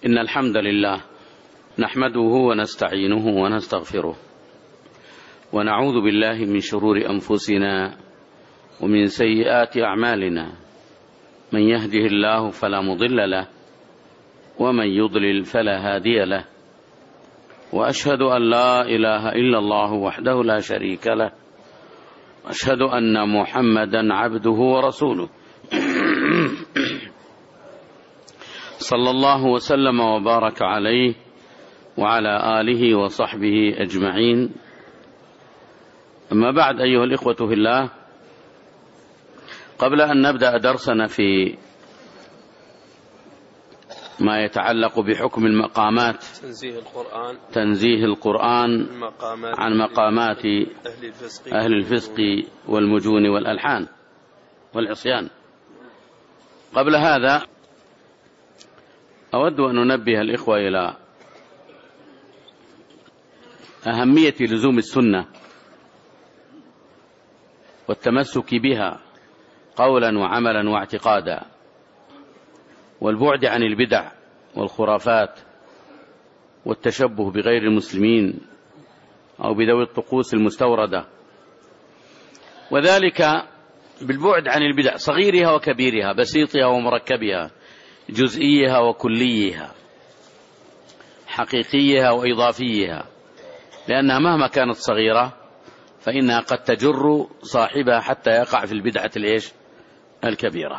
إن الحمد لله نحمده ونستعينه ونستغفره ونعوذ بالله من شرور أنفسنا ومن سيئات أعمالنا، من يهده الله فلا مضل له ومن يضلل فلا هادي له، وأشهد أن لا إله إلا الله وحده لا شريك له، وأشهد أن محمدا عبده ورسوله صلى الله وسلم وبارك عليه وعلى آله وصحبه أجمعين. أما بعد، أيها الإخوة في الله، قبل أن نبدأ درسنا في ما يتعلق بحكم المقامات، تنزيه القرآن عن مقامات أهل الفسق والمجون والألحان والعصيان، قبل هذا أود أن أنبه الإخوة إلى أهمية لزوم السنة والتمسك بها قولا وعملا واعتقادا، والبعد عن البدع والخرافات والتشبه بغير المسلمين أو بذوي الطقوس المستوردة، وذلك بالبعد عن البدع صغيرها وكبيرها، بسيطها ومركبها، جزئيها وكليها، حقيقيها وإضافيها، لأنها مهما كانت صغيرة فإنها قد تجر صاحبها حتى يقع في البدعة الكبيرة.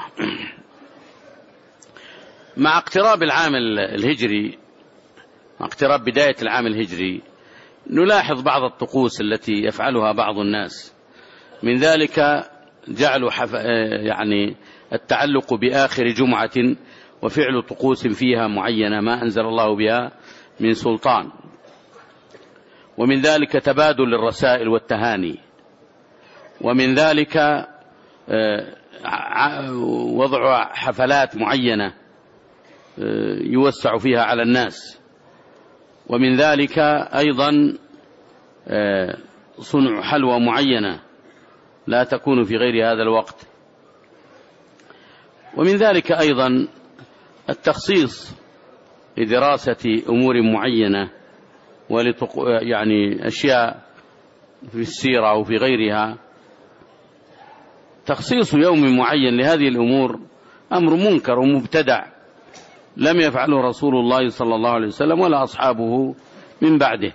مع اقتراب العام الهجري، مع اقتراب بداية العام الهجري، نلاحظ بعض الطقوس التي يفعلها بعض الناس، من ذلك جعل يعني التعلق بآخر جمعة وفعل طقوس فيها معينة ما أنزل الله بها من سلطان، ومن ذلك تبادل الرسائل والتهاني، ومن ذلك وضع حفلات معينة يوسع فيها على الناس، ومن ذلك أيضا صنع حلوى معينة لا تكون في غير هذا الوقت، ومن ذلك أيضا التخصيص لدراسة أمور معينة يعني أشياء في السيرة أو في غيرها. تخصيص يوم معين لهذه الأمور أمر منكر ومبتدع لم يفعله رسول الله صلى الله عليه وسلم ولا أصحابه من بعده،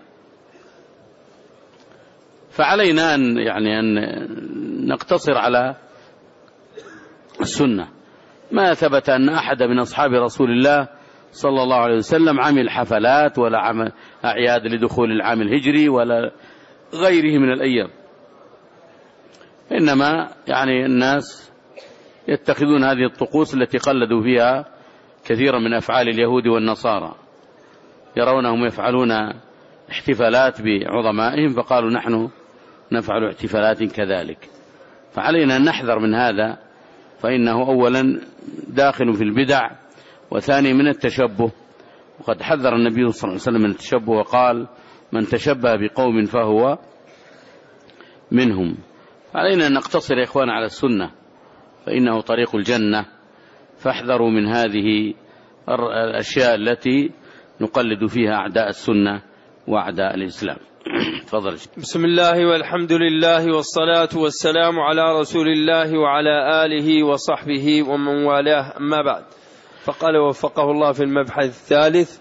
فعلينا أن نقتصر على السنة. ما ثبت أن أحد من أصحاب رسول الله صلى الله عليه وسلم عمل حفلات ولا عمل أعياد لدخول العام الهجري ولا غيره من الأيام، إنما يعني الناس يتخذون هذه الطقوس التي قلدوا فيها كثيرا من أفعال اليهود والنصارى، يرونهم يفعلون احتفالات بعظمائهم فقالوا نحن نفعل احتفالات كذلك. فعلينا أن نحذر من هذا، فإنه أولا داخل في البدع، وثاني من التشبه، وقد حذر النبي صلى الله عليه وسلم من التشبه وقال من تشبه بقوم فهو منهم. علينا أن نقتصر يا إخوان على السنة فإنه طريق الجنة، فاحذروا من هذه الأشياء التي نقلد فيها أعداء السنة وأعداء الإسلام. تفضل. بسم الله والحمد لله والصلاة والسلام على رسول الله وعلى آله وصحبه ومن والاه، أما بعد، فقال وفقه الله في المبحث الثالث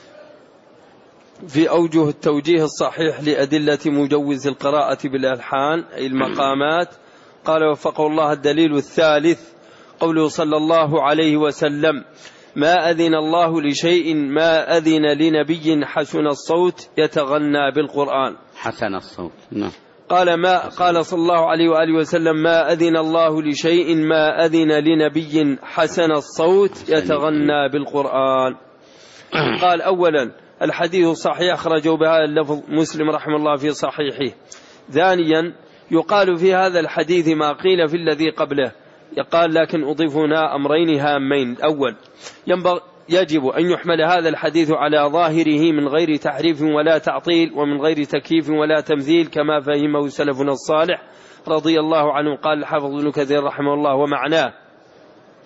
في أوجه التوجيه الصحيح لأدلة مجوز القراءة بالألحان أي المقامات. قال وفقه الله الدليل الثالث قوله صلى الله عليه وسلم ما أذن الله لشيء ما أذن لنبي حسن الصوت يتغنى بالقرآن. حسن الصوت، نعم. قال صلى الله عليه وآله وسلم ما أذن الله لشيء ما أذن لنبي حسن الصوت يتغنى بالقرآن. قال أولا الحديث صحيح أخرجه بهذا اللفظ مسلم رحمه الله في صحيحه. ثانيا يقال في هذا الحديث ما قيل في الذي قبله، يقال لكن أضيف هنا أمرين هامين. أول يجب أن يحمل هذا الحديث على ظاهره من غير تحريف ولا تعطيل ومن غير تكييف ولا تمثيل كما فهمه سلفنا الصالح رضي الله عنه. قال الحافظ ابن كثير رحمه الله ومعناه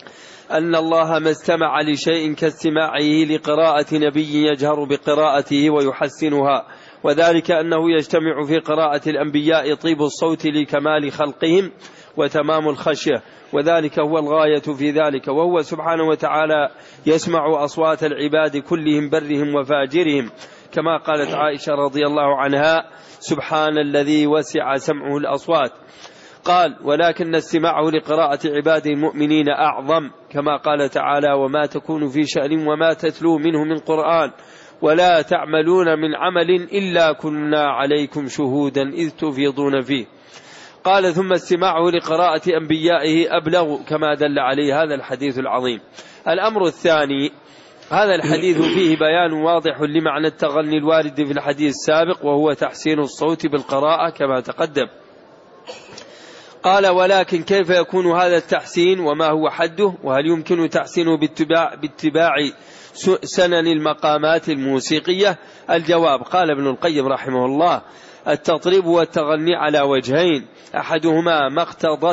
أن الله ما استمع لشيء كاستماعه لقراءة نبي يجهر بقراءته ويحسنها، وذلك أنه يجتمع في قراءة الأنبياء طيب الصوت لكمال خلقهم وتمام الخشية، وذلك هو الغاية في ذلك، وهو سبحانه وتعالى يسمع أصوات العباد كلهم برهم وفاجرهم، كما قالت عائشة رضي الله عنها: سبحان الذي وسع سمعه الأصوات. قال: ولكن استماعه لقراءة عباده المؤمنين أعظم، كما قال تعالى: وما تكون في شأن وما تتلو منه من قرآن ولا تعملون من عمل إلا كنا عليكم شهودا إذ تفيضون فيه. قال: ثم استماعه لقراءة أنبيائه أبلغ، كما دل عليه هذا الحديث العظيم. الأمر الثاني: هذا الحديث فيه بيان واضح لمعنى التغني الوارد في الحديث السابق، وهو تحسين الصوت بالقراءة كما تقدم. قال: ولكن كيف يكون هذا التحسين وما هو حده؟ وهل يمكن تحسينه باتباع سنن المقامات الموسيقية؟ الجواب: قال ابن القيم رحمه الله: التطريب والتغني على وجهين: أحدهما ما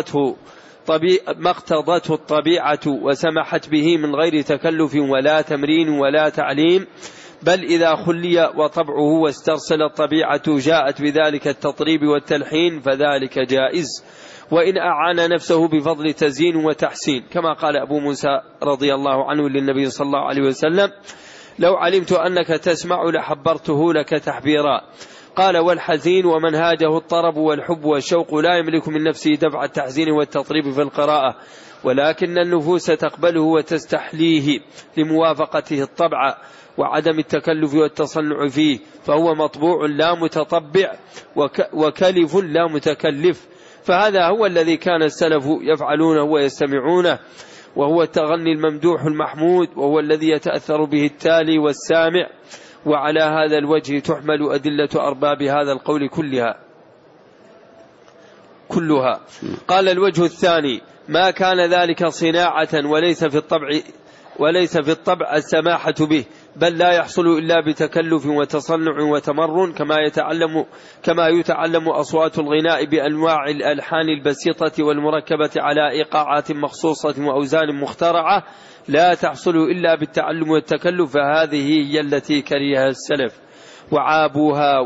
اقتضته الطبيعة وسمحت به من غير تكلف ولا تمرين ولا تعليم، بل إذا خلي وطبعه واسترسل الطبيعة جاءت بذلك التطريب والتلحين فذلك جائز، وإن أعان نفسه بفضل تزيين وتحسين، كما قال أبو موسى رضي الله عنه للنبي صلى الله عليه وسلم: لو علمت أنك تسمع لحبرته لك تحبيرا. قال: والحزين ومنهاجه الطرب والحب والشوق لا يملك من نفسه دفع التحزين والتطريب في القراءة، ولكن النفوس تقبله وتستحليه لموافقته الطبع وعدم التكلف والتصنع فيه، فهو مطبوع لا متطبع وكلف لا متكلف. فهذا هو الذي كان السلف يفعلونه ويستمعونه، وهو التغني الممدوح المحمود، وهو الذي يتأثر به التالي والسامع. وعلى هذا الوجه تحمل أدلة أرباب هذا القول كلها. قال: الوجه الثاني: ما كان ذلك صناعة وليس في الطبع السماحة به، بل لا يحصل إلا بتكلف وتصنع وتمرن، كما يتعلم أصوات الغناء بأنواع الألحان البسيطة والمركبة على إيقاعات مخصوصة وأوزان مخترعة، لا تحصل إلا بالتعلم والتكلف، فهذه هي التي كرهها السلف وعابوها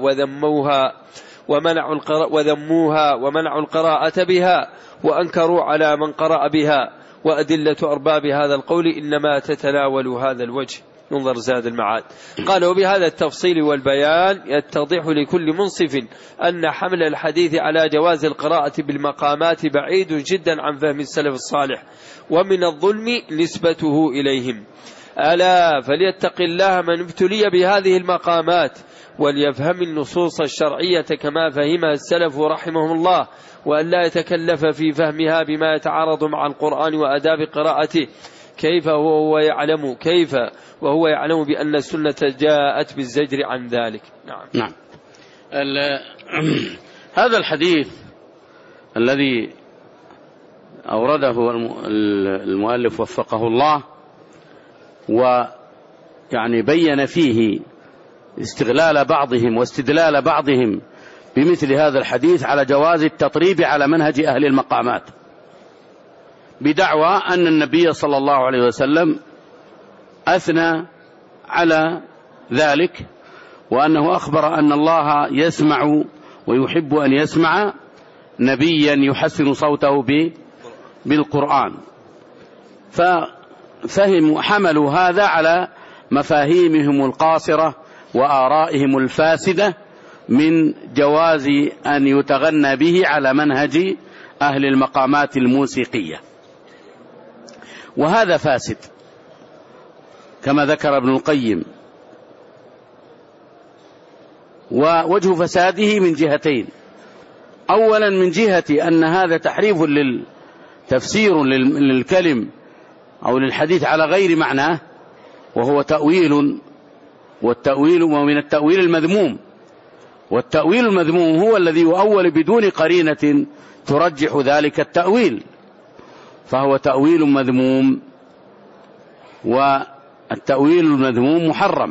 وذموها ومنعوا القراءة بها وأنكروا على من قرأ بها. وأدلة أرباب هذا القول إنما تتناول هذا الوجه. ننظر زاد المعاد. قال: وبهذا التفصيل والبيان يتضح لكل منصف أن حمل الحديث على جواز القراءة بالمقامات بعيد جدا عن فهم السلف الصالح، ومن الظلم نسبته إليهم. ألا فليتق الله من ابتلي بهذه المقامات، وليفهم النصوص الشرعية كما فهمها السلف رحمهم الله، وأن لا يتكلف في فهمها بما يتعارض مع القرآن وآداب قراءته، وهو يعلم بأن السنة جاءت بالزجر عن ذلك. نعم. هذا الحديث الذي أورده المؤلف وفقه الله، ويعني بين فيه استغلال بعضهم واستدلال بعضهم بمثل هذا الحديث على جواز التطريب على منهج أهل المقامات، بدعوى أن النبي صلى الله عليه وسلم أثنى على ذلك، وأنه أخبر أن الله يسمع ويحب أن يسمع نبيا يحسن صوته بالقرآن، ففهموا حملوا هذا على مفاهيمهم القاصرة وآرائهم الفاسدة من جواز أن يتغنى به على منهج أهل المقامات الموسيقية، وهذا فاسد كما ذكر ابن القيم. ووجه فساده من جهتين: أولا من جهة أن هذا تحريف تفسير للكلم أو للحديث على غير معناه، وهو تأويل، والتأويل ومن التأويل المذموم، والتأويل المذموم هو الذي يؤول بدون قرينة ترجح ذلك التأويل، فهو تأويل مذموم، والتأويل المذموم محرم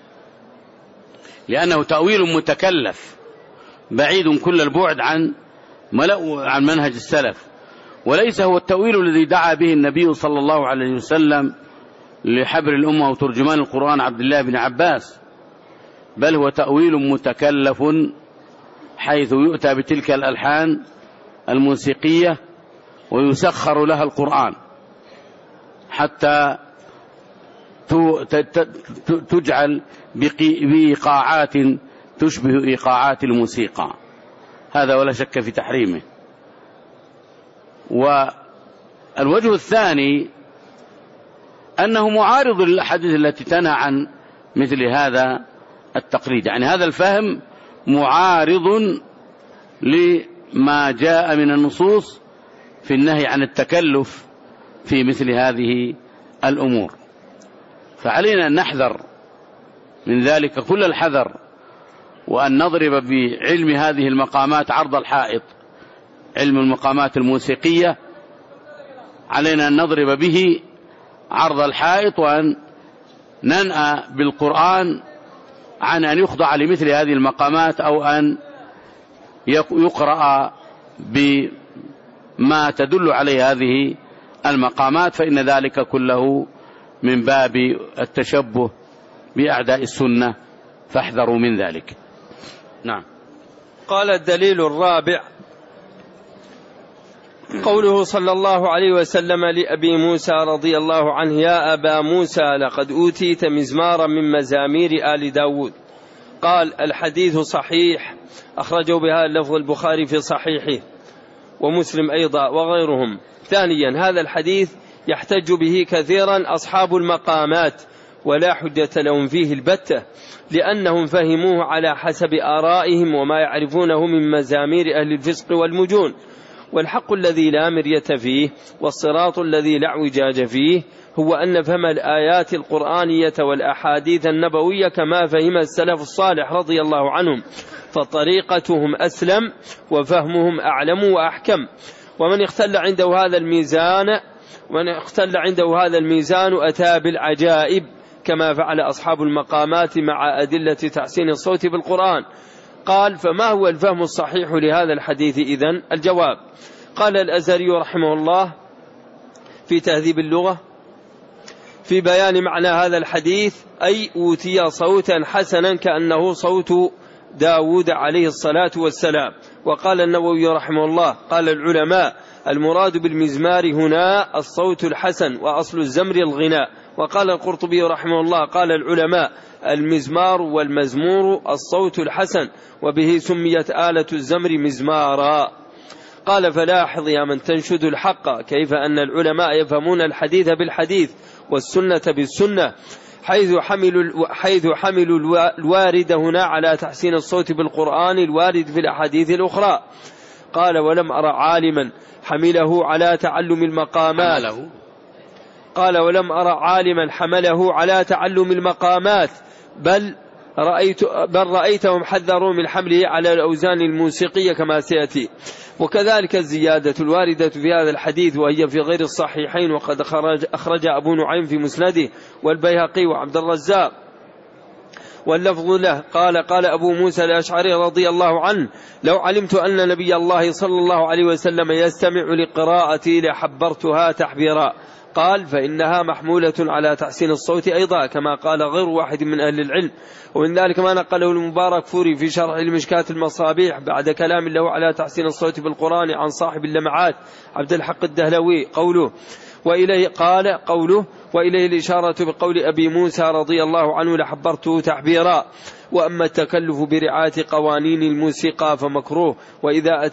لأنه تأويل متكلف بعيد كل البعد عن منهج السلف، وليس هو التأويل الذي دعا به النبي صلى الله عليه وسلم لحبر الأمة وترجمان القرآن عبد الله بن عباس، بل هو تأويل متكلف، حيث يؤتى بتلك الألحان الموسيقية ويسخر لها القرآن حتى تجعل بإيقاعات تشبه إيقاعات الموسيقى، هذا ولا شك في تحريمه. والوجه الثاني أنه معارض للأحاديث التي تنهى عن مثل هذا التقليد، يعني هذا الفهم معارض لما جاء من النصوص في النهي عن التكلف في مثل هذه الأمور. فعلينا أن نحذر من ذلك كل الحذر، وأن نضرب بعلم هذه المقامات عرض الحائط. علم المقامات الموسيقية علينا أن نضرب به عرض الحائط، وأن ننأى بالقرآن عن أن يخضع لمثل هذه المقامات، أو أن يقرأ بما تدل عليه هذه المقامات، فإن ذلك كله من باب التشبه بأعداء السنة، فاحذروا من ذلك. نعم. قال الدليل الرابع قوله صلى الله عليه وسلم لأبي موسى رضي الله عنه: يا أبا موسى لقد أوتيت مزمارا من مزامير آل داود. قال: الحديث صحيح، أخرجه بهذا اللفظ البخاري في صحيحه ومسلم أيضا وغيرهم. ثانيا، هذا الحديث يحتج به كثيرا أصحاب المقامات، ولا حجة لهم فيه البتة، لأنهم فهموه على حسب آرائهم وما يعرفونه من مزامير أهل الفسق والمجون. والحق الذي لا مرية فيه والصراط الذي لا اعوجاج فيه هو أن فهم الآيات القرآنية والأحاديث النبوية كما فهم السلف الصالح رضي الله عنهم، فطريقتهم أسلم وفهمهم أعلم وأحكم. ومن اختل عنده هذا الميزان أتى بالعجائب، كما فعل أصحاب المقامات مع أدلة تحسين الصوت بالقرآن. قال: فما هو الفهم الصحيح لهذا الحديث إذن؟ الجواب: قال الأزهري رحمه الله في تهذيب اللغة في بيان معنى هذا الحديث: أي أوتي صوتا حسنا كأنه صوت داود عليه الصلاة والسلام. وقال النووي رحمه الله: قال العلماء: المراد بالمزمار هنا الصوت الحسن، وأصل الزمر الغناء. وقال القرطبي رحمه الله: قال العلماء: المزمار والمزمور الصوت الحسن، وبه سميت آلة الزمر مزمارا. قال: فلاحظ يا من تنشد الحق كيف أن العلماء يفهمون الحديث بالحديث والسنة بالسنة، حيث حملوا الوارد هنا على تحسين الصوت بالقرآن الوارد في الأحاديث الأخرى. قال: ولم أرى عالما حمله على تعلم المقامات بل رأيتهم حذروا من حمله على الأوزان الموسيقية كما سيأتي. وكذلك الزيادة الواردة في هذا الحديث وهي في غير الصحيحين، وقد أخرج أبو نعيم في مسنده والبيهقي وعبد الرزاق واللفظ له. قال أبو موسى الأشعري رضي الله عنه: لو علمت أن نبي الله صلى الله عليه وسلم يستمع لقراءتي لحبرتها تحبيرا. قال: فإنها محمولة على تحسين الصوت أيضا، كما قال غير واحد من أهل العلم. ومن ذلك ما نقله المبارك فوري في شرح المشكاة المصابيح بعد كلام له على تحسين الصوت بالقرآن عن صاحب اللمعات عبد الحق الدهلوي وإليه الإشارة بقول أبي موسى رضي الله عنه: لحبرته تحبيرا. وأما التكلف برعاية قوانين الموسيقى فمكروه، وإذا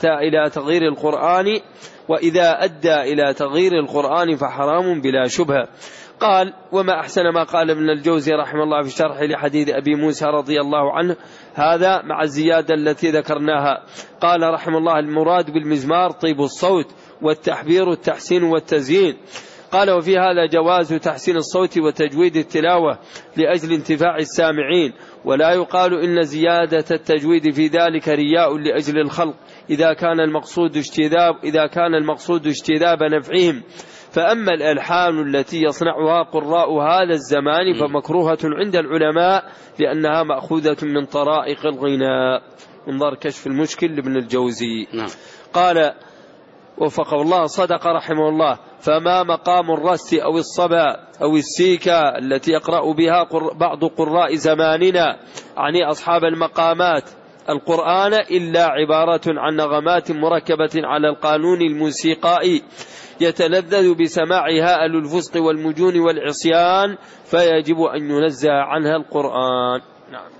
أدى إلى تغيير القرآن فحرام بلا شبهة. قال: وما أحسن ما قال ابن الجوزي رحمه الله في شرح لحديث أبي موسى رضي الله عنه هذا مع الزيادة التي ذكرناها. قال رحمه الله: المراد بالمزمار طيب الصوت، والتحبير التحسين والتزيين. قال: وفي هذا جواز تحسين الصوت وتجويد التلاوة لأجل انتفاع السامعين، ولا يقال إن زيادة التجويد في ذلك رياء لأجل الخلق إذا كان المقصود اجتذاب نفعهم. فأما الألحان التي يصنعها قراء هذا الزمان فمكروهة عند العلماء لأنها مأخوذة من طرائق الغناء. انظر كشف المشكل لابن الجوزي. قال: وفقه الله صدق رحمه الله. فما مقام الرس أو الصبا أو السيكا التي يقرأ بها بعض قراء زماننا يعني أصحاب المقامات القرآن إلا عبارة عن نغمات مركبة على القانون الموسيقائي يتلذذ بسماعها أهل الفسق والمجون والعصيان، فيجب أن ينزه عنها القرآن. نعم.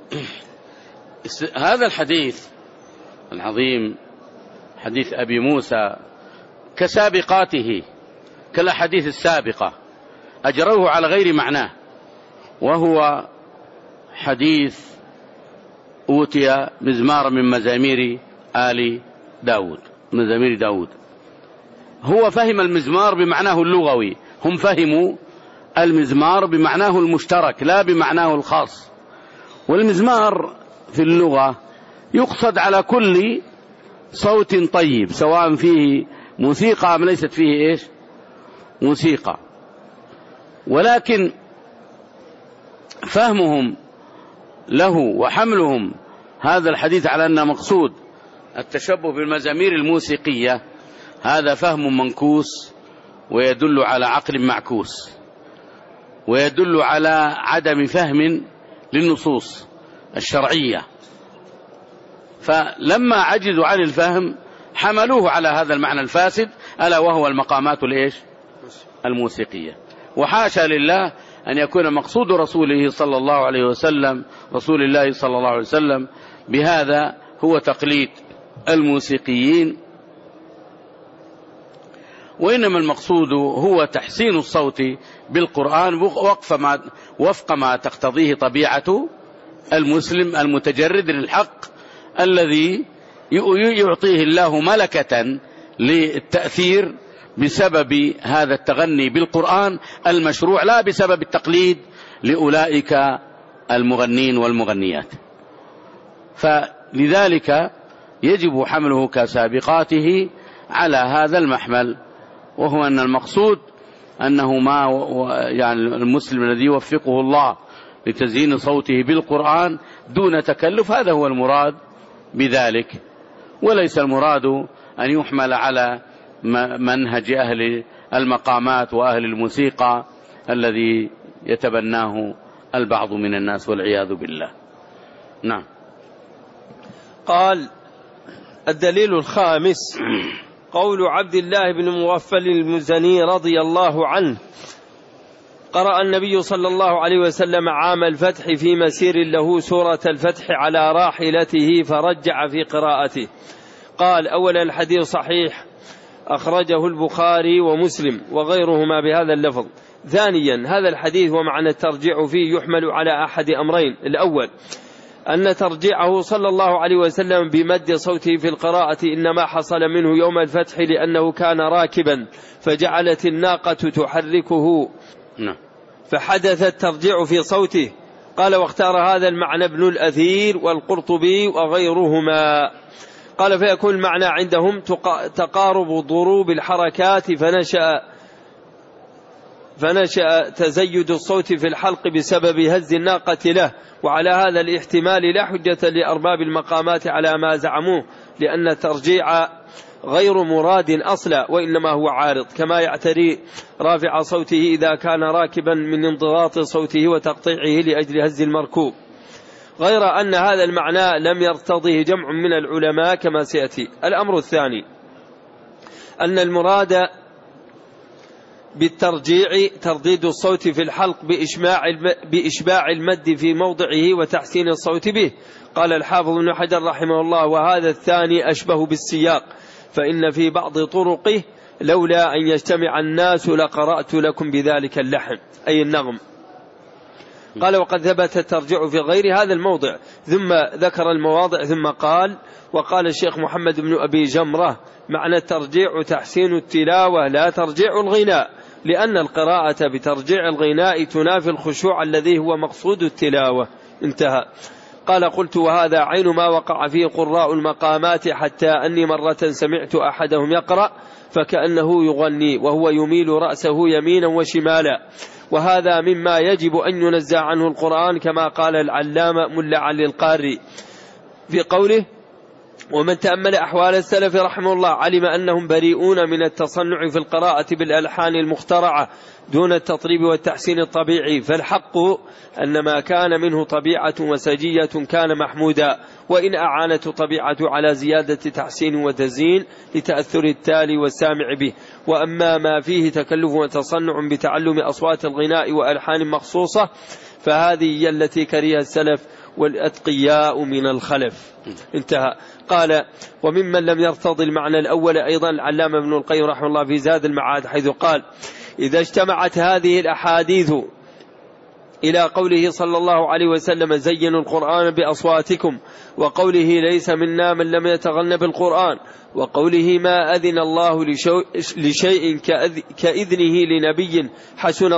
هذا الحديث العظيم حديث أبي موسى كسابقاته كالأحاديث السابقة أجروه على غير معناه، وهو حديث أوتي مزمار من مزامير آل داود، مزامير داود. هو فهم المزمار بمعناه اللغوي، هم فهموا المزمار بمعناه المشترك لا بمعناه الخاص. والمزمار في اللغة يقصد على كل صوت طيب سواء فيه موسيقى أم ليست فيه إيش موسيقى. ولكن فهمهم له وحملهم هذا الحديث على أن مقصود التشبه بالمزامير الموسيقية هذا فهم منكوس، ويدل على عقل معكوس، ويدل على عدم فهم للنصوص الشرعية. فلما عجزوا عن الفهم حملوه على هذا المعنى الفاسد ألا وهو المقامات الموسيقية. وحاشا لله أن يكون مقصود رسوله صلى الله عليه وسلم رسول الله صلى الله عليه وسلم بهذا هو تقليد الموسيقيين، وإنما المقصود هو تحسين الصوت بالقرآن وفق ما تقتضيه طبيعة المسلم المتجرد للحق الذي يعطيه الله ملكة للتأثير بسبب هذا التغني بالقرآن المشروع لا بسبب التقليد لأولئك المغنين والمغنيات. فلذلك يجب حمله كسابقاته على هذا المحمل، وهو أن المقصود أنه ما يعني المسلم الذي يوفقه الله لتزيين صوته بالقرآن دون تكلف، هذا هو المراد بذلك، وليس المراد أن يحمل على منهج أهل المقامات وأهل الموسيقى الذي يتبناه البعض من الناس والعياذ بالله. نعم. قال: الدليل الخامس قول عبد الله بن مغفل المزني رضي الله عنه: قرأ النبي صلى الله عليه وسلم عام الفتح في مسير له سورة الفتح على راحلته فرجع في قراءته. قال: أولا الحديث صحيح أخرجه البخاري ومسلم وغيرهما بهذا اللفظ. ثانيا هذا الحديث ومعنى الترجيع فيه يحمل على أحد أمرين: الأول أن ترجيعه صلى الله عليه وسلم بمد صوته في القراءة إنما حصل منه يوم الفتح لأنه كان راكبا فجعلت الناقة تحركه فحدث الترجيع في صوته. قال: واختار هذا المعنى ابن الأثير والقرطبي وغيرهما. قال: فيكون المعنى عندهم تقارب ضروب الحركات فنشأ تزيد الصوت في الحلق بسبب هز الناقة له. وعلى هذا الاحتمال لا حجة لأرباب المقامات على ما زعموه، لأن الترجيع غير مراد أصلا وإنما هو عارض، كما يعتري رافع صوته إذا كان راكبا من انضغاط صوته وتقطيعه لأجل هز المركوب، غير أن هذا المعنى لم يرتضيه جمع من العلماء كما سيأتي. الأمر الثاني أن المراد بالترجيع ترديد الصوت في الحلق بإشباع المد في موضعه وتحسين الصوت به. قال الحافظ ابن حجر رحمه الله: وهذا الثاني أشبه بالسياق، فإن في بعض طرقه لولا أن يجتمع الناس لقرأت لكم بذلك اللحن، أي النغم. قال: وقد ثبت الترجيع في غير هذا الموضع، ثم ذكر المواضع ثم قال: وقال الشيخ محمد بن أبي جمرة: معنى الترجيع تحسين التلاوة لا ترجيع الغناء، لأن القراءة بترجيع الغناء تنافي الخشوع الذي هو مقصود التلاوة. انتهى. قال: قلت: وهذا عين ما وقع فيه قراء المقامات، حتى أني مرة سمعت أحدهم يقرأ فكأنه يغني وهو يميل رأسه يمينا وشمالا، وهذا مما يجب أن ينزع عنه القرآن، كما قال العلامة ملا علي القاري في قوله: ومن تأمل أحوال السلف رحمه الله علم أنهم بريئون من التصنع في القراءة بالألحان المخترعة دون التطريب والتحسين الطبيعي، فالحق أن ما كان منه طبيعة وسجية كان محمودا، وإن أعانت طبيعته على زيادة تحسين وتزيين لتأثر التالي والسامع به. وأما ما فيه تكلف وتصنع بتعلم أصوات الغناء وألحان مخصوصة فهذه هي التي كره السلف والأتقياء من الخلف. انتهى. قال: وممن لم يرتضي المعنى الأول أيضا العلامة ابن القيم رحمه الله في زاد المعاد، حيث قال: إذا اجتمعت هذه الأحاديث إلى قوله صلى الله عليه وسلم: زينوا القرآن بأصواتكم، وقوله: ليس منا من لم يتغن بالقرآن، وقوله: ما أذن الله لشيء كإذنه لنبي حسن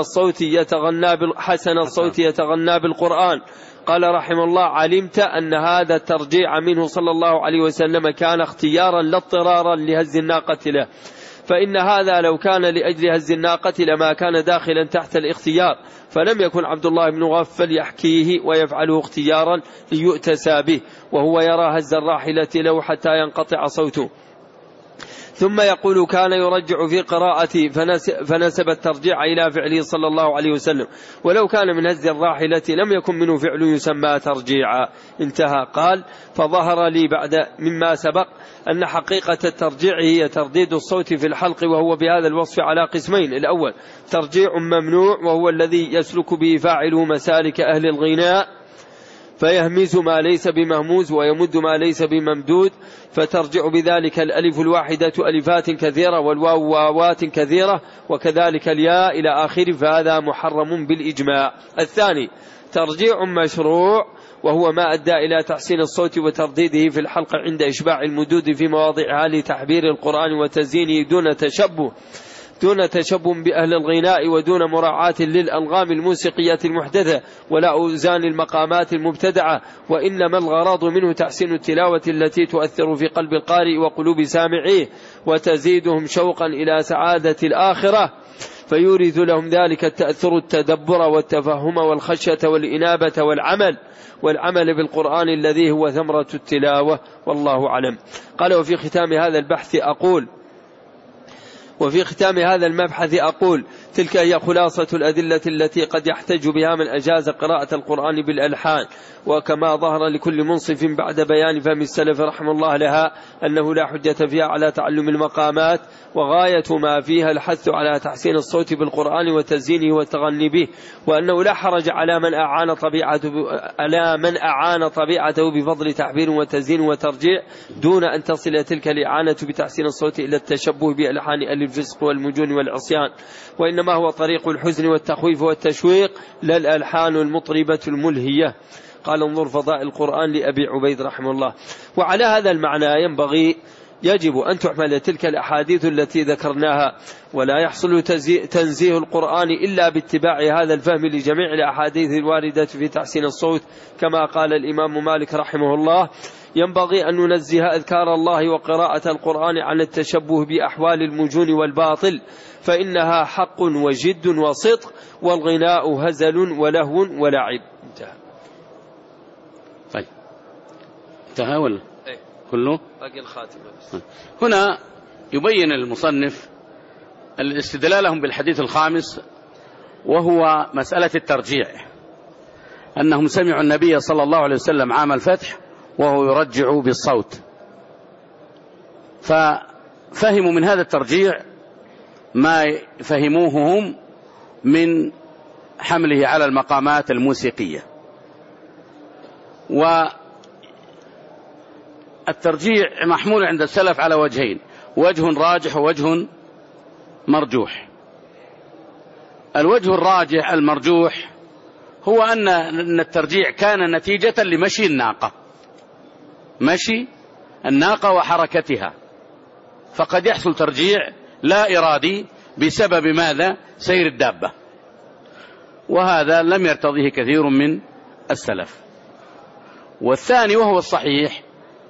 الصوت يتغنى بالقرآن، قال رحمه الله: علمت أن هذا الترجيع منه صلى الله عليه وسلم كان اختيارا لا اضطرارا لهز الناقة له، فإن هذا لو كان لأجل هز الناقة لما كان داخلا تحت الاختيار، فلم يكن عبد الله بن مغفل يحكيه ويفعله اختيارا ليؤتسى به، وهو يرى هز الراحلة له حتى ينقطع صوته. ثم يقول: كان يرجع في قراءته، فنسب الترجيع إلى فعله صلى الله عليه وسلم، ولو كان من هز الراحلة لم يكن منه فعل يسمى ترجيعا. انتهى. قال: فظهر لي بعد مما سبق أن حقيقة الترجيع هي ترديد الصوت في الحلق، وهو بهذا الوصف على قسمين: الأول ترجيع ممنوع، وهو الذي يسلك به فاعله مسالك أهل الغناء، فيهمز ما ليس بمهموز ويمد ما ليس بممدود، فترجع بذلك الألف الواحدة ألفات كثيرة والواو واوات كثيرة، وكذلك الياء إلى آخره، فهذا محرم بالإجماع. الثاني ترجيع مشروع، وهو ما أدى إلى تحسين الصوت وترديده في الحلق عند إشباع المدود في مواضعها لتحبير القرآن وتزيينه دون تشبه بأهل الغناء، ودون مراعاة للأنغام الموسيقية المحدثة ولا أوزان المقامات المبتدعة، وإنما الغرض منه تحسين التلاوة التي تؤثر في قلب القارئ وقلوب سامعيه، وتزيدهم شوقا إلى سعادة الآخرة، فيورث لهم ذلك التأثر التدبر والتفهم والخشية والإنابة والعمل بالقرآن الذي هو ثمرة التلاوة، والله أعلم. قال: وفي ختام هذا المبحث أقول: تلك هي خلاصة الأدلة التي قد يحتج بها من أجاز قراءة القرآن بالألحان، وكما ظهر لكل منصف بعد بيان فهم السلف رحمه الله لها أنه لا حجة فيها على تعلم المقامات، وغاية ما فيها الحث على تحسين الصوت بالقرآن وتزيينه والتغني به، وأنه لا حرج على من أعان طبيعته بفضل تحبير وتزيين وترجيع، دون أن تصل تلك الإعانة بتحسين الصوت إلى التشبه بألحان أهل الفسق والمجون والعصيان، وإنما هو طريق الحزن والتخويف والتشويق، لا الألحان المطربة الملهية. قال: انظر فضائل القرآن لأبي عبيد رحمه الله. وعلى هذا المعنى يجب أن تحمل تلك الأحاديث التي ذكرناها، ولا يحصل تنزيه القرآن إلا باتباع هذا الفهم لجميع الأحاديث الواردة في تحسين الصوت، كما قال الإمام مالك رحمه الله: ينبغي أن ننزه أذكار الله وقراءة القرآن عن التشبه بأحوال المجون والباطل، فإنها حق وجد وصدق، والغناء هزل ولهو ولعب. طيب انتهى ولا كله؟ باقي الخاتمة بس. هنا يبين المصنف الاستدلالهم بالحديث الخامس، وهو مسألة الترجيع، أنهم سمعوا النبي صلى الله عليه وسلم عام الفتح وهو يرجع بالصوت، ففهموا من هذا الترجيع ما فهموه هم من حمله على المقامات الموسيقية. والترجيع محمول عند السلف على وجهين: وجه راجح ووجه مرجوح. الوجه الراجح المرجوح هو أن الترجيع كان نتيجة لمشي الناقة وحركتها، فقد يحصل ترجيع لا إرادي بسبب ماذا؟ سير الدابة، وهذا لم يرتضيه كثير من السلف. والثاني وهو الصحيح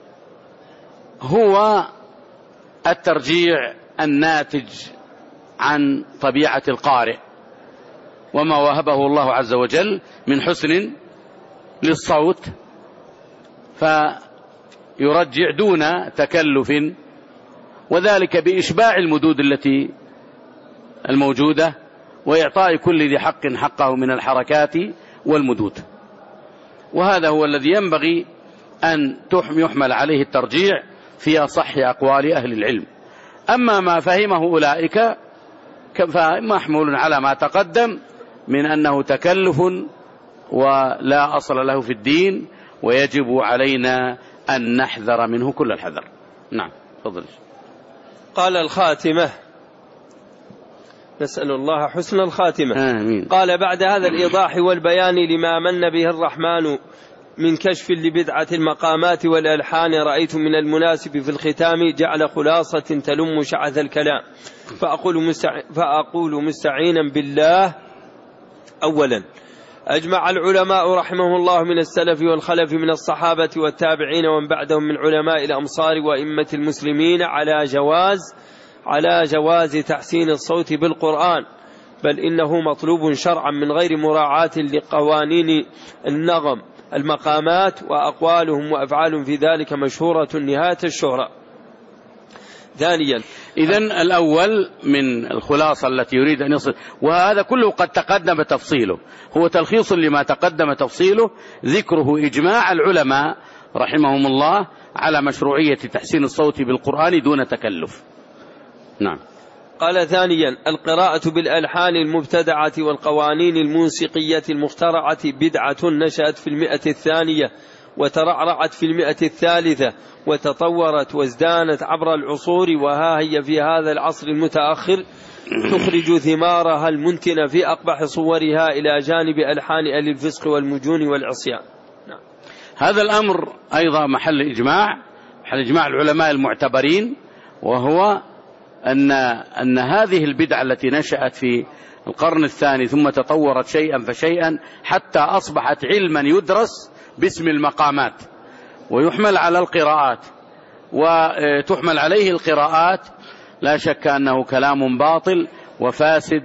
هو الترجيع الناتج عن طبيعة القارئ وما وهبه الله عز وجل من حسن للصوت، يرجع دون تكلف، وذلك بإشباع المدود التي الموجودة وإعطاء كل ذي حق حقه من الحركات والمدود. وهذا هو الذي ينبغي أن يحمل عليه الترجيع في أصح أقوال أهل العلم. أما ما فهمه أولئك فمحمول على ما تقدم من أنه تكلف ولا أصل له في الدين، ويجب علينا أن نحذر منه كل الحذر. نعم، تفضل. قال الخاتمة، نسأل الله حسن الخاتمة. آمين. قال: بعد هذا الإيضاح والبيان لما من به الرحمن من كشف لبدعة المقامات والألحان، رأيت من المناسب في الختام جعل خلاصة تلم شعث الكلام، فأقول مستعينا بالله. أولا، أجمع العلماء رحمهم الله من السلف والخلف من الصحابة والتابعين ومن بعدهم من علماء الأمصار وإمة المسلمين على جواز تحسين الصوت بالقرآن، بل إنه مطلوب شرعا من غير مراعاة لقوانين النغم المقامات، وأقوالهم وأفعالهم في ذلك مشهورة نهاية الشهرة. ثانيا، إذن الأول من الخلاصة التي يريد أن يصل، وهذا كله قد تقدم تفصيله، هو تلخيص لما تقدم تفصيله، ذكره إجماع العلماء رحمهم الله على مشروعية تحسين الصوت بالقرآن دون تكلف. نعم. قال: ثانيا، القراءة بالألحان المبتدعة والقوانين الموسيقية المخترعة بدعة نشأت في 100 وترعرعت في 100 وتطورت وازدانت عبر العصور، وها هي في هذا العصر المتأخر تخرج ثمارها المنتنة في أقبح صورها إلى جانب ألحان أهل الفسق والمجون والعصيان. نعم. هذا الأمر أيضا محل إجماع العلماء المعتبرين، وهو أن هذه البدعة التي نشأت في القرن الثاني ثم تطورت شيئا فشيئا حتى أصبحت علما يدرس باسم المقامات، ويحمل على القراءات وتحمل عليه القراءات، لا شك أنه كلام باطل وفاسد،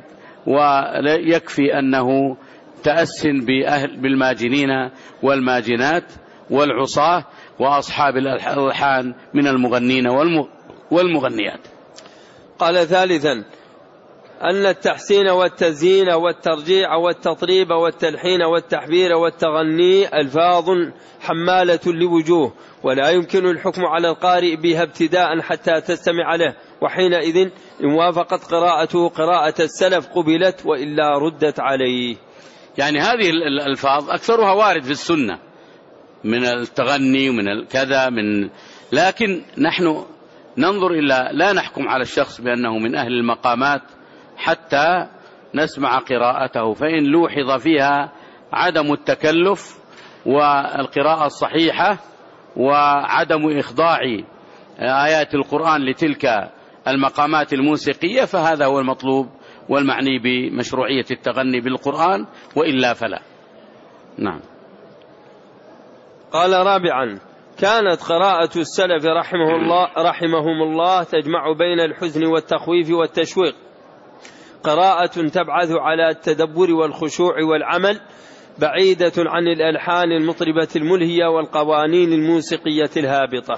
ويكفي أنه تأسن بالماجنين والماجنات والعصاة وأصحاب الألحان من المغنين والمغنيات. قال: ثالثا، أن التحسين والتزيين والترجيع والتطريب والتلحين والتحبير والتغني ألفاظ حمالة لوجوه، ولا يمكن الحكم على القارئ بها ابتداء حتى تستمع له، وحينئذ إن وافقت قراءته قراءة السلف قبلت، وإلا ردت عليه. يعني هذه الألفاظ أكثرها وارد في السنة من التغني ومن الكذا لكن نحن ننظر إلى، لا نحكم على الشخص بأنه من أهل المقامات حتى نسمع قراءته، فإن لوحظ فيها عدم التكلف والقراءة الصحيحة وعدم إخضاع آيات القرآن لتلك المقامات الموسيقية فهذا هو المطلوب والمعني بمشروعية التغني بالقرآن، وإلا فلا. نعم. قال: رابعا، كانت قراءة السلف رحمهم الله تجمع بين الحزن والتخويف والتشويق، قراءة تبعث على التدبر والخشوع والعمل، بعيدة عن الألحان المطربة الملهية والقوانين الموسيقية الهابطة.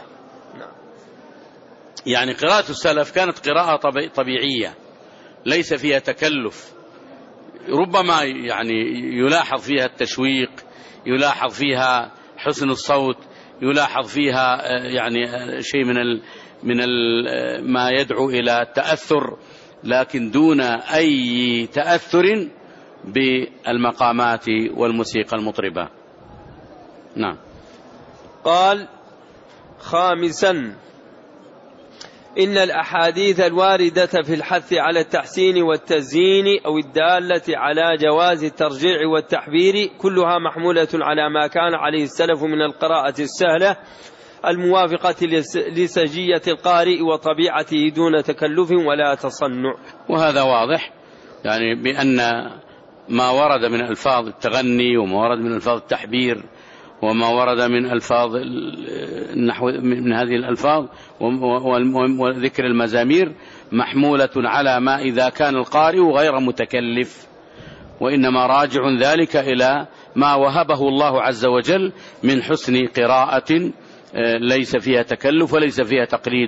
يعني قراءة السلف كانت قراءة طبيعية ليس فيها تكلف، ربما يعني يلاحظ فيها التشويق، يلاحظ فيها حسن الصوت، يلاحظ فيها يعني شيء من ما يدعو إلى التأثر، لكن دون أي تأثر بالمقامات والموسيقى المطربة. نعم. قال: خامسا، إن الأحاديث الواردة في الحث على التحسين والتزيين أو الدالة على جواز الترجيع والتحبير كلها محمولة على ما كان عليه السلف من القراءة السهلة الموافقة لسجية القارئ وطبيعته دون تكلف ولا تصنع. وهذا واضح يعني بأن ما ورد من ألفاظ التغني وما ورد من ألفاظ التحبير وما ورد من ألفاظ النحو من هذه الألفاظ وذكر المزامير محمولة على ما إذا كان القارئ غير متكلف، وإنما راجع ذلك إلى ما وهبه الله عز وجل من حسن قراءة ليس فيها تكلف وليس فيها تقليد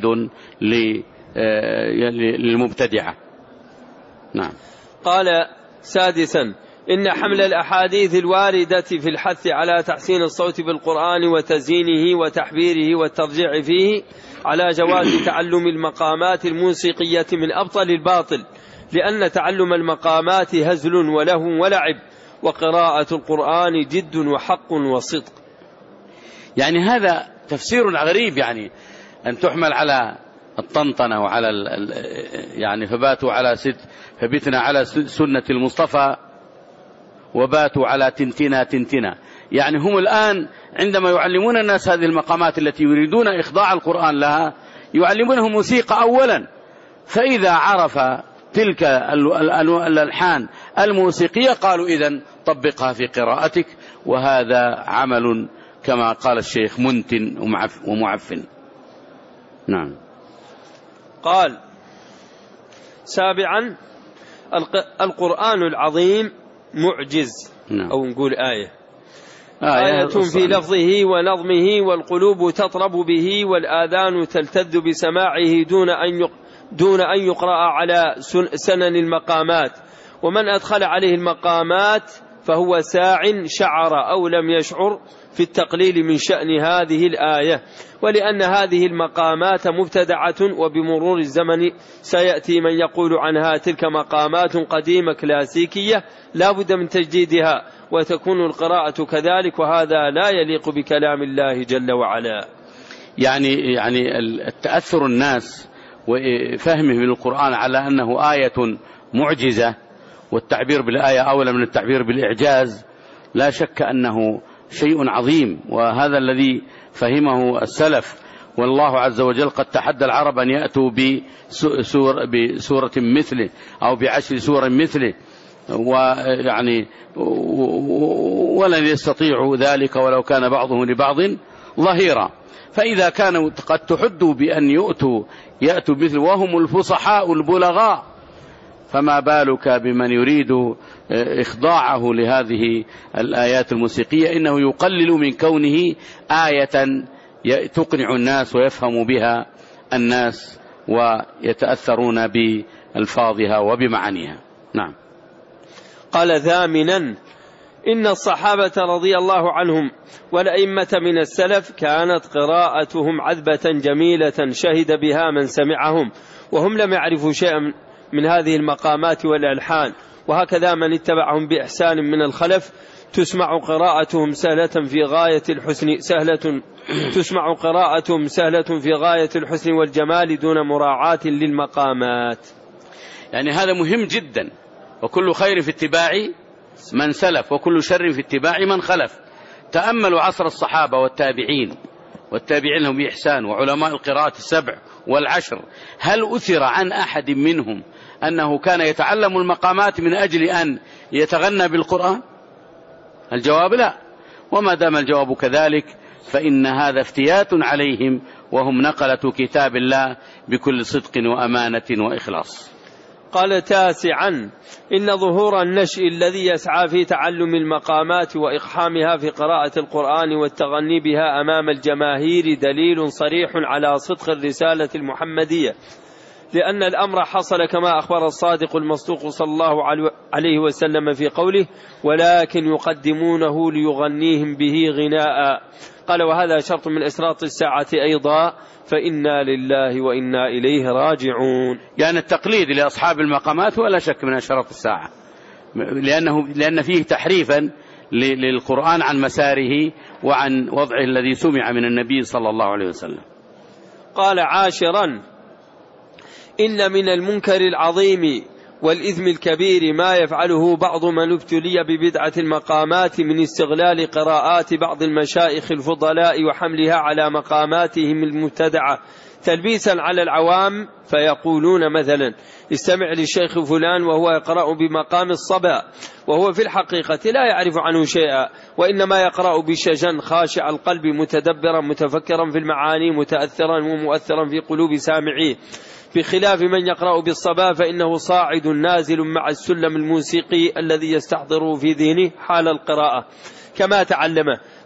للمبتدعة. نعم. قال سادسا: إن حمل الأحاديث الواردة في الحث على تحسين الصوت بالقرآن وتزيينه وتحبيره والترجيع فيه على جواز تعلم المقامات الموسيقية من أبطل الباطل، لأن تعلم المقامات هزل ولهو ولعب، وقراءة القرآن جد وحق وصدق. يعني هذا تفسير غريب، يعني أن تحمل على الطنطنة وعلى يعني فبتنا على سنة المصطفى وباتوا على تنتنا. يعني هم الآن عندما يعلمون الناس هذه المقامات التي يريدون إخضاع القرآن لها يعلمونهم موسيقى أولا، فإذا عرف تلك الألحان الموسيقية قالوا إذن طبقها في قراءتك، وهذا عمل كما قال الشيخ منتن ومعفن. نعم. قال سابعا: القرآن العظيم معجز. نعم. أو نقول آية في لفظه ونظمه، والقلوب تطرب به والآذان تلتذ بسماعه دون أن يقرأ على سنن المقامات، ومن أدخل عليه المقامات فهو ساع شعر أو لم يشعر في التقليل من شأن هذه الآية، ولأن هذه المقامات مبتدعة، وبمرور الزمن سيأتي من يقول عنها تلك مقامات قديمة كلاسيكية لا بد من تجديدها، وتكون القراءة كذلك، وهذا لا يليق بكلام الله جل وعلا. يعني التأثر الناس وفهمهم للقرآن على أنه آية معجزة، والتعبير بالآية أولى من التعبير بالإعجاز، لا شك أنه شيء عظيم، وهذا الذي فهمه السلف. والله عز وجل قد تحدى العرب أن يأتوا بسورة مثله أو بعشر سور مثله، ويعني ولن يستطيعوا ذلك ولو كان بعضهم لبعض ظهيرا. فإذا كانوا قد تحدوا بأن يأتوا مثل وهم الفصحاء البلغاء، فما بالك بمن يريد إخضاعه لهذه الآيات الموسيقية؟ إنه يقلل من كونه آية تقنع الناس ويفهم بها الناس ويتأثرون بألفاظها وبمعانيها. نعم. قال ثامنا: إن الصحابة رضي الله عنهم والأئمة من السلف كانت قراءتهم عذبة جميلة شهد بها من سمعهم، وهم لم يعرفوا شيئا من هذه المقامات والألحان، وهكذا من اتبعهم بإحسان من الخلف تسمع قراءتهم سهلة في غاية الحسن والجمال دون مراعاة للمقامات. يعني هذا مهم جدا، وكل خير في اتباع من سلف وكل شر في اتباع من خلف. تأملوا عصر الصحابة والتابعين لهم بإحسان وعلماء القراءة 7 و10، هل أثر عن أحد منهم أنه كان يتعلم المقامات من أجل أن يتغنى بالقرآن؟ الجواب لا. وما دام الجواب كذلك فإن هذا افتيات عليهم، وهم نقلة كتاب الله بكل صدق وأمانة وإخلاص. قال تاسعا: إن ظهور النشء الذي يسعى في تعلم المقامات وإقحامها في قراءة القرآن والتغني بها أمام الجماهير دليل صريح على صدق الرسالة المحمدية، لأن الأمر حصل كما أخبر الصادق المصدوق صلى الله عليه وسلم في قوله: ولكن يقدمونه ليغنيهم به غناء. قال: وهذا شرط من أشراط الساعة أيضا، فإنا لله وإنا إليه راجعون. يعني التقليد لأصحاب المقامات ولا شك من أشراط الساعة، لأن فيه تحريفا للقرآن عن مساره وعن وضعه الذي سمع من النبي صلى الله عليه وسلم. قال عاشرا: إن من المنكر العظيم والإثم الكبير ما يفعله بعض من ابتلي ببدعة المقامات من استغلال قراءات بعض المشايخ الفضلاء وحملها على مقاماتهم المبتدعة تلبيسا على العوام، فيقولون مثلا: استمع للشيخ فلان وهو يقرأ بمقام الصبا، وهو في الحقيقة لا يعرف عنه شيئا، وإنما يقرأ بشجن خاشع القلب متدبرا متفكرا في المعاني متأثرا ومؤثرا في قلوب سامعيه، بخلاف من يقرأ بالصبا فإنه صاعد نازل مع السلم الموسيقي الذي يستحضر في ذهنه حال القراءة كما تعلمه،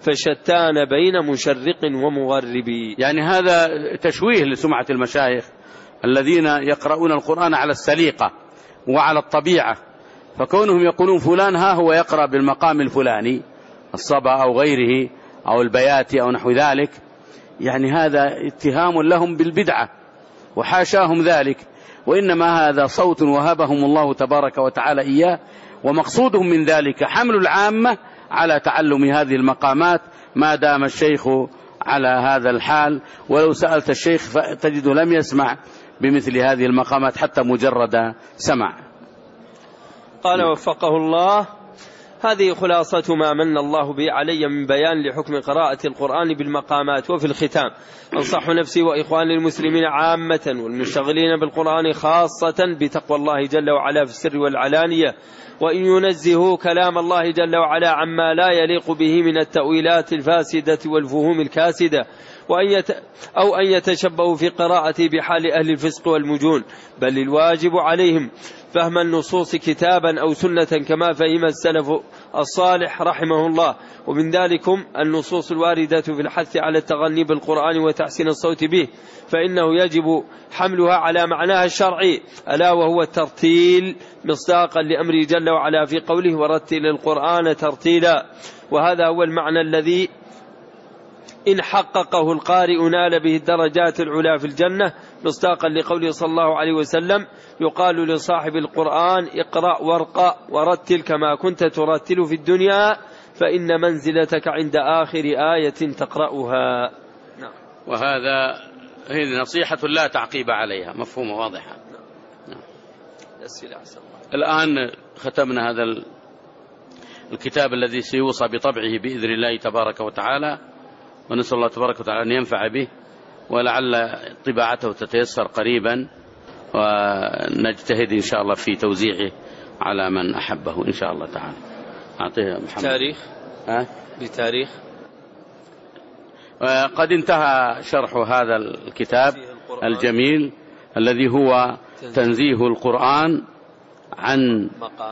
فشتان بين مشرق ومغرب. يعني هذا تشويه لسمعة المشايخ الذين يقرؤون القرآن على السليقة وعلى الطبيعة، فكونهم يقولون فلان ها هو يقرأ بالمقام الفلاني الصبا أو غيره أو البياتي أو نحو ذلك، يعني هذا اتهام لهم بالبدعة وحاشاهم ذلك، وإنما هذا صوت وهبهم الله تبارك وتعالى إياه، ومقصودهم من ذلك حمل العامة على تعلم هذه المقامات ما دام الشيخ على هذا الحال. ولو سألت الشيخ فتجده لم يسمع بمثل هذه المقامات حتى مجرد سمع. قال وفقه الله: هذه خلاصة ما من الله به علي من بيان لحكم قراءة القرآن بالمقامات. وفي الختام أنصح نفسي وإخواني المسلمين عامة والمشتغلين بالقرآن خاصة بتقوى الله جل وعلا في السر والعلانية، وإن ينزهوا كلام الله جل وعلا عما لا يليق به من التأويلات الفاسدة والفهوم الكاسدة، أو أن يتشبهوا في قراءته بحال أهل الفسق والمجون، بل الواجب عليهم فهم النصوص كتابا أو سنة كما فهم السلف الصالح رحمه الله. ومن ذلكم النصوص الواردة في الحث على التغني بالقرآن وتحسين الصوت به، فإنه يجب حملها على معناها الشرعي، ألا وهو الترتيل، مصداقا لأمره جل وعلا في قوله: ورتل القرآن ترتيلا. وهذا هو المعنى الذي إن حققه القارئ نال به الدرجات العلى في الجنة، مصداقا لقوله صلى الله عليه وسلم: يقال لصاحب القرآن اقرأ وارقى ورتل كما كنت ترتل في الدنيا، فإن منزلتك عند آخر آية تقرأها. وهذا هذه نصيحة لا تعقيب عليها، مفهومة واضحة. الآن ختمنا هذا الكتاب الذي سيوصى بطبعه بإذن الله تبارك وتعالى، ونسأل الله تبارك وتعالى أن ينفع به، ولعل طباعته تتيسر قريبا، ونجتهد إن شاء الله في توزيعه على من أحبه إن شاء الله تعالى. أعطيه محمد. تاريخ بتاريخ قد انتهى شرح هذا الكتاب الجميل الذي هو تنزيه القرآن عن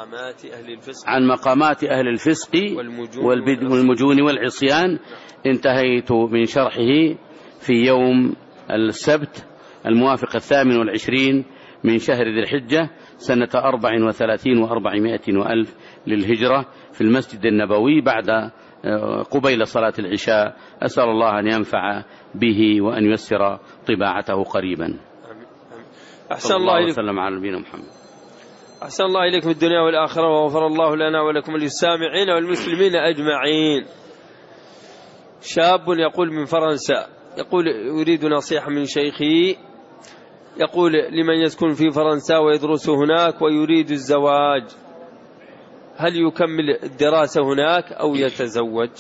مقامات أهل الفسق والمجون والعصيان. انتهيت من شرحه في يوم السبت الموافق 28 من شهر ذي الحجة سنة 34 و400 وألف للهجرة في المسجد النبوي بعد قبيل صلاة العشاء. أسأل الله أن ينفع به وأن ييسر طباعته قريبا. أحسن الله إليكم. وسلم على نبينا محمد. أحسن الله إليكم في الدنيا والآخرة، وغفر الله لنا ولكم وللسامعين والمسلمين أجمعين. شاب يقول من فرنسا، يقول: يريد نصيحة من شيخي، يقول: لمن يسكن في فرنسا ويدرس هناك ويريد الزواج، هل يكمل الدراسة هناك أو يتزوج؟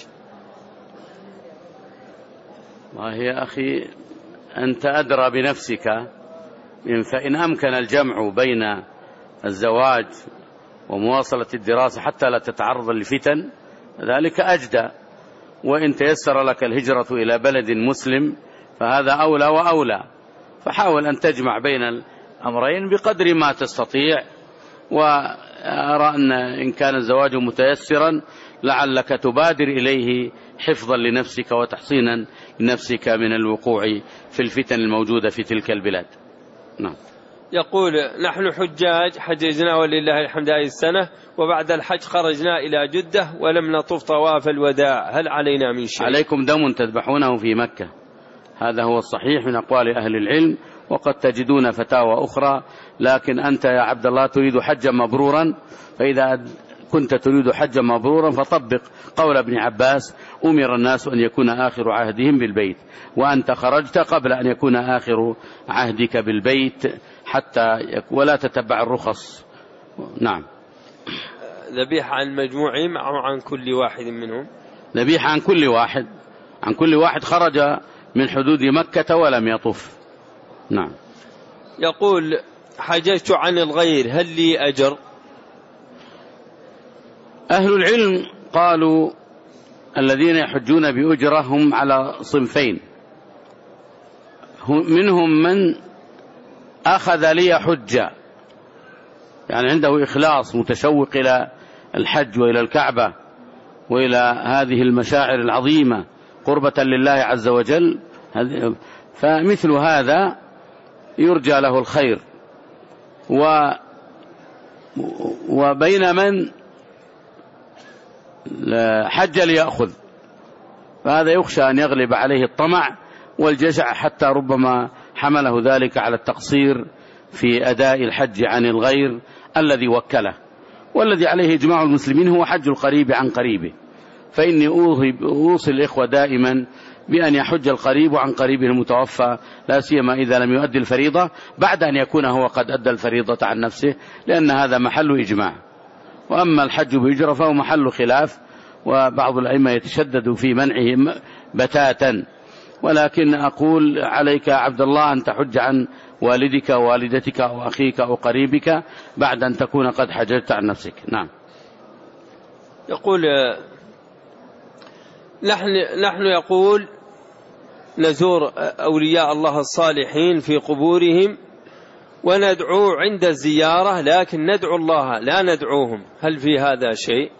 يا أخي أنت أدرى بنفسك، فإن أمكن الجمع بين الزواج ومواصلة الدراسة حتى لا تتعرض للفتن ذلك أجدى، وإن تيسر لك الهجرة إلى بلد مسلم فهذا أولى وأولى. فحاول أن تجمع بين الأمرين بقدر ما تستطيع، وأرى أن إن كان الزواج متيسرا لعلك تبادر إليه حفظا لنفسك وتحصينا لنفسك من الوقوع في الفتن الموجودة في تلك البلاد. نعم. يقول: نحن حجاج حججنا ولله الحمد هذه السنة، وبعد الحج خرجنا إلى جدة ولم نطف طواف الوداع، هل علينا من شيء؟ عليكم دم تذبحونه في مكة، هذا هو الصحيح من أقوال أهل العلم، وقد تجدون فتاوى أخرى، لكن أنت يا عبد الله تريد حجا مبرورا، فإذا كنت تريد حجا مبرورا فطبق قول ابن عباس: أمر الناس أن يكون آخر عهدهم بالبيت، وأنت خرجت قبل أن يكون آخر عهدك بالبيت ولا تتبع الرخص. نعم. ذبيحة عن مجموعهم أو عن كل واحد منهم؟ ذبيحة عن كل واحد خرج من حدود مكة ولم يطف. نعم. يقول: حججت عن الغير، هل لي أجر؟ أهل العلم قالوا الذين يحجون بأجرة هم على صنفين، منهم من أخذ لي حجة، يعني عنده إخلاص متشوق إلى الحج وإلى الكعبة وإلى هذه المشاعر العظيمة قربة لله عز وجل، فمثل هذا يرجى له الخير. وبين من حج ليأخذ، فهذا يخشى أن يغلب عليه الطمع والجشع، حتى ربما حمله ذلك على التقصير في أداء الحج عن الغير الذي وكله. والذي عليه إجماع المسلمين هو حج القريب عن قريبه، فإني أوصي الإخوة دائما بأن يحج القريب عن قريبه المتوفى، لا سيما إذا لم يؤدي الفريضة بعد أن يكون هو قد أدى الفريضة عن نفسه، لأن هذا محل إجماع. وأما الحج بأجرة فهو محل خلاف، وبعض الأئمة يتشدد في منعه بتاتا. ولكن أقول عليك عبد الله أن تحج عن والدك ووالدتك أو أخيك أو قريبك بعد أن تكون قد حججت عن نفسك. نعم. يقول نحن يقول نزور أولياء الله الصالحين في قبورهم وندعو عند الزيارة، لكن ندعو الله لا ندعوهم، هل في هذا شيء؟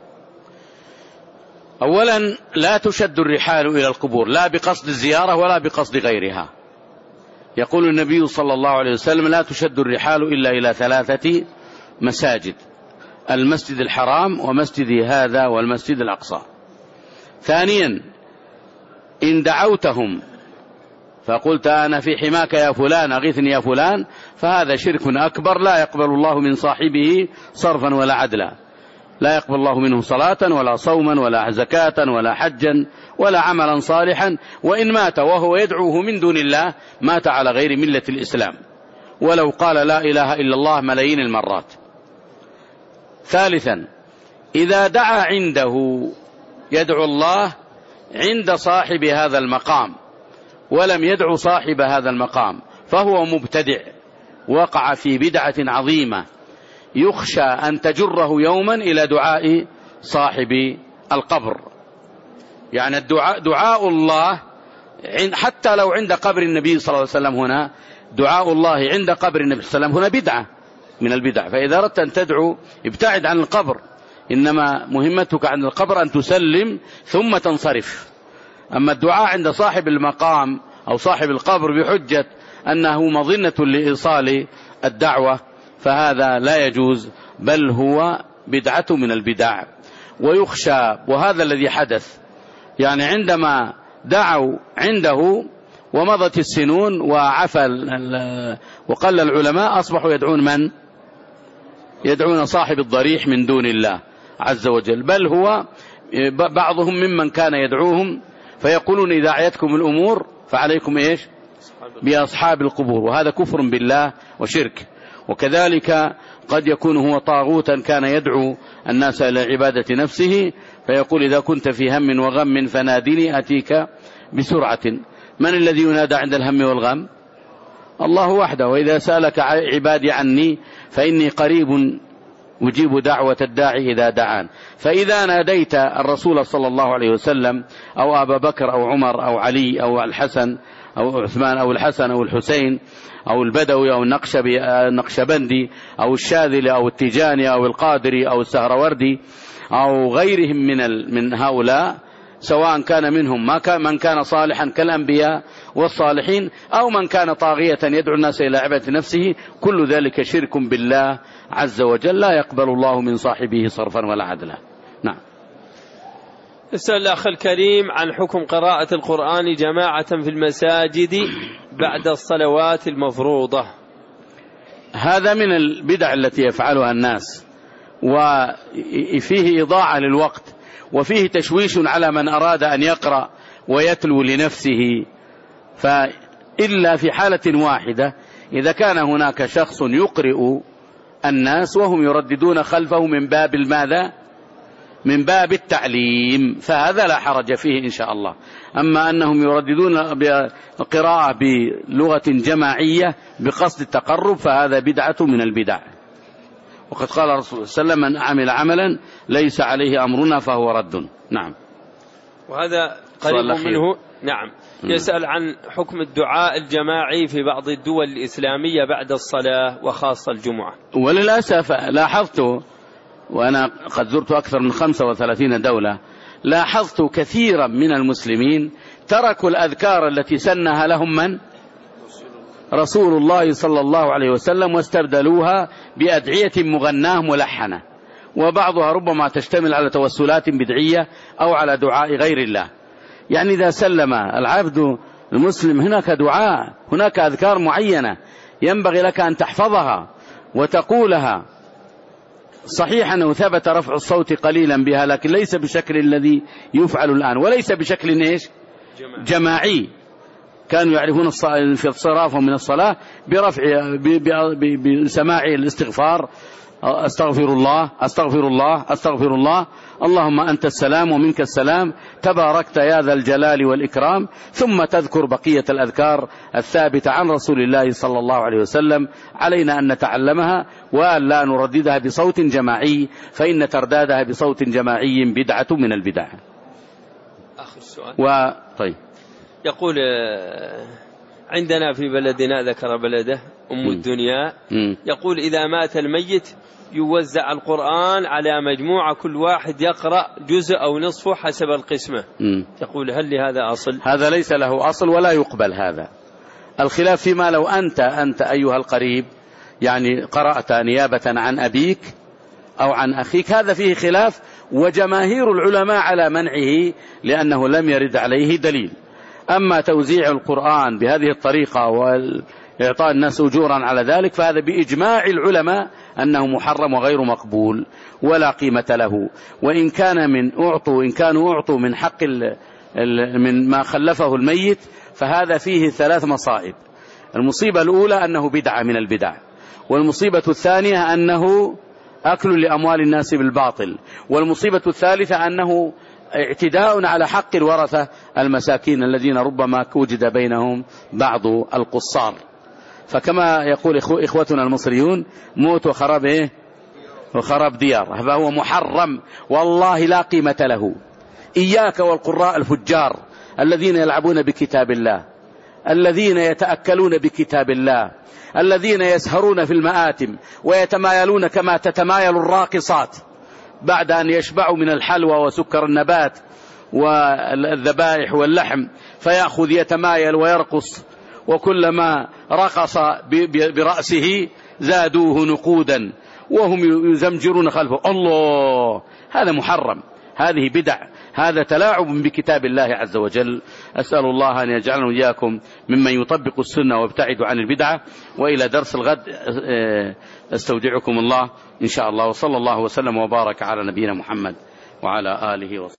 أولا لا تشد الرحال إلى القبور لا بقصد الزيارة ولا بقصد غيرها. يقول النبي صلى الله عليه وسلم لا تشد الرحال إلا إلى 3 مساجد: المسجد الحرام ومسجد هذا والمسجد الأقصى. ثانيا إن دعوتهم فقلت أنا في حماك يا فلان أغثني يا فلان، فهذا شرك أكبر لا يقبل الله من صاحبه صرفا ولا عدلا، لا يقبل الله منه صلاة ولا صوما ولا زكاة ولا حجا ولا عملا صالحا، وإن مات وهو يدعوه من دون الله مات على غير ملة الإسلام ولو قال لا إله إلا الله ملايين المرات. ثالثا إذا دعا عنده يدعو الله عند صاحب هذا المقام ولم يدعو صاحب هذا المقام فهو مبتدع، وقع في بدعة عظيمة يخشى أن تجره يوما إلى دعاء صاحب القبر. يعني دعاء الله حتى لو عند قبر النبي صلى الله عليه وسلم، هنا دعاء الله عند قبر النبي صلى الله عليه وسلم هنا بدعة من البدع. فإذا أردت أن تدعو ابتعد عن القبر، إنما مهمتك عند القبر أن تسلم ثم تنصرف. أما الدعاء عند صاحب المقام أو صاحب القبر بحجة أنه مظنة لإيصال الدعوة فهذا لا يجوز، بل هو بدعة من البدع. ويخشى، وهذا الذي حدث، يعني عندما دعوا عنده ومضت السنون وعفى وقل العلماء أصبحوا يدعون من؟ يدعون صاحب الضريح من دون الله عز وجل، بل هو بعضهم ممن كان يدعوهم فيقولون إذا أعيتكم الأمور فعليكم إيش؟ بأصحاب القبور، وهذا كفر بالله وشرك. وكذلك قد يكون هو طاغوتا كان يدعو الناس إلى عبادة نفسه، فيقول إذا كنت في هم وغم فنادني أتيك بسرعة. من الذي ينادى عند الهم والغم؟ الله وحده. وإذا سألك عبادي عني فإني قريب أجيب دعوة الداعي إذا دعان. فإذا ناديت الرسول صلى الله عليه وسلم أو أبا بكر أو عمر أو علي أو الحسن أو عثمان أو الحسن أو الحسين أو البدوي أو النقشبندي أو الشاذلي أو التيجاني أو القادري أو السهروردي أو غيرهم من هؤلاء، سواء كان منهم من كان صالحا كالأنبياء والصالحين أو من كان طاغية يدعو الناس إلى عبادة نفسه، كل ذلك شرك بالله عز وجل لا يقبل الله من صاحبه صرفا ولا عدلا. نعم. يسأل الأخ الكريم عن حكم قراءة القرآن جماعة في المساجد بعد الصلوات المفروضة. هذا من البدع التي يفعلها الناس، وفيه إضاعة للوقت، وفيه تشويش على من أراد أن يقرأ ويتلو لنفسه. فإلا في حالة واحدة، إذا كان هناك شخص يقرئ الناس وهم يرددون خلفه من باب الماذا؟ من باب التعليم، فهذا لا حرج فيه إن شاء الله. أما أنهم يرددون القراءة بلغة جماعية بقصد التقرب فهذا بدعة من البدع. وقد قال الرسول صلى الله عليه وسلم من عمل عملا ليس عليه أمرنا فهو رد. نعم. وهذا قريب منه. نعم. يسأل عن حكم الدعاء الجماعي في بعض الدول الإسلامية بعد الصلاة وخاصة الجمعة. وللأسف لاحظت وأنا قد زرت أكثر من 35 دولة، لاحظت كثيرا من المسلمين تركوا الأذكار التي سنها لهم من؟ رسول الله صلى الله عليه وسلم، واستبدلوها بأدعية مغناة ملحنة، وبعضها ربما تشتمل على توسلات بدعية أو على دعاء غير الله. يعني إذا سلم العبد المسلم هناك دعاء، هناك أذكار معينة ينبغي لك أن تحفظها وتقولها. صحيح أنه ثبت رفع الصوت قليلا بها، لكن ليس بشكل الذي يفعل الآن، وليس بشكل إيش؟ جماعي. كانوا يعرفون في الصراف من الصلاة برفع بسماع الاستغفار، أستغفر الله أستغفر الله أستغفر الله، اللهم أنت السلام ومنك السلام، تباركت يا ذا الجلال والإكرام، ثم تذكر بقية الأذكار الثابتة عن رسول الله صلى الله عليه وسلم. علينا أن نتعلمها وأن لا نرددها بصوت جماعي، فإن تردادها بصوت جماعي بدعة من البدع. آخر سؤال. طيب، يقول عندنا في بلدنا، ذكر بلده أم الدنيا، يقول إذا مات الميت يوزع القرآن على مجموعة، كل واحد يقرأ جزء أو نصفه حسب القسمة. يقول هل لهذا أصل؟ هذا ليس له أصل ولا يقبل هذا. الخلاف فيما لو أنت أيها القريب يعني قرأت نيابة عن أبيك أو عن أخيك، هذا فيه خلاف، وجماهير العلماء على منعه لأنه لم يرد عليه دليل. أما توزيع القرآن بهذه الطريقة وإعطاء الناس أجورا على ذلك، فهذا بإجماع العلماء أنه محرم وغير مقبول ولا قيمة له. وإن كان إن كانوا أعطوا من حق من ما خلفه الميت، فهذا فيه 3 مصائب. المصيبة الأولى أنه بدعة من البدع، والمصيبة الثانية أنه أكل لأموال الناس بالباطل، والمصيبة الثالثة أنه اعتداء على حق الورثة المساكين الذين ربما وجد بينهم بعض القصار. فكما يقول إخوتنا المصريون، موت وخراب إيه؟ وخراب ديار، فهو محرم والله لا قيمة له. إياك والقراء الفجار الذين يلعبون بكتاب الله، الذين يتأكلون بكتاب الله، الذين يسهرون في المآتم ويتمايلون كما تتمايل الراقصات بعد أن يشبعوا من الحلوى وسكر النبات والذبائح واللحم، فيأخذ يتمايل ويرقص، وكلما رقص برأسه زادوه نقودا وهم يزمجرون خلفه. الله، هذا محرم، هذه بدع، هذا تلاعب بكتاب الله عز وجل. أسأل الله أن يجعلنا وإياكم ممن يطبق السنة وابتعد عن البدعة. وإلى درس الغد استودعكم الله إن شاء الله، وصلى الله وسلم وبارك على نبينا محمد وعلى آله وصحبه.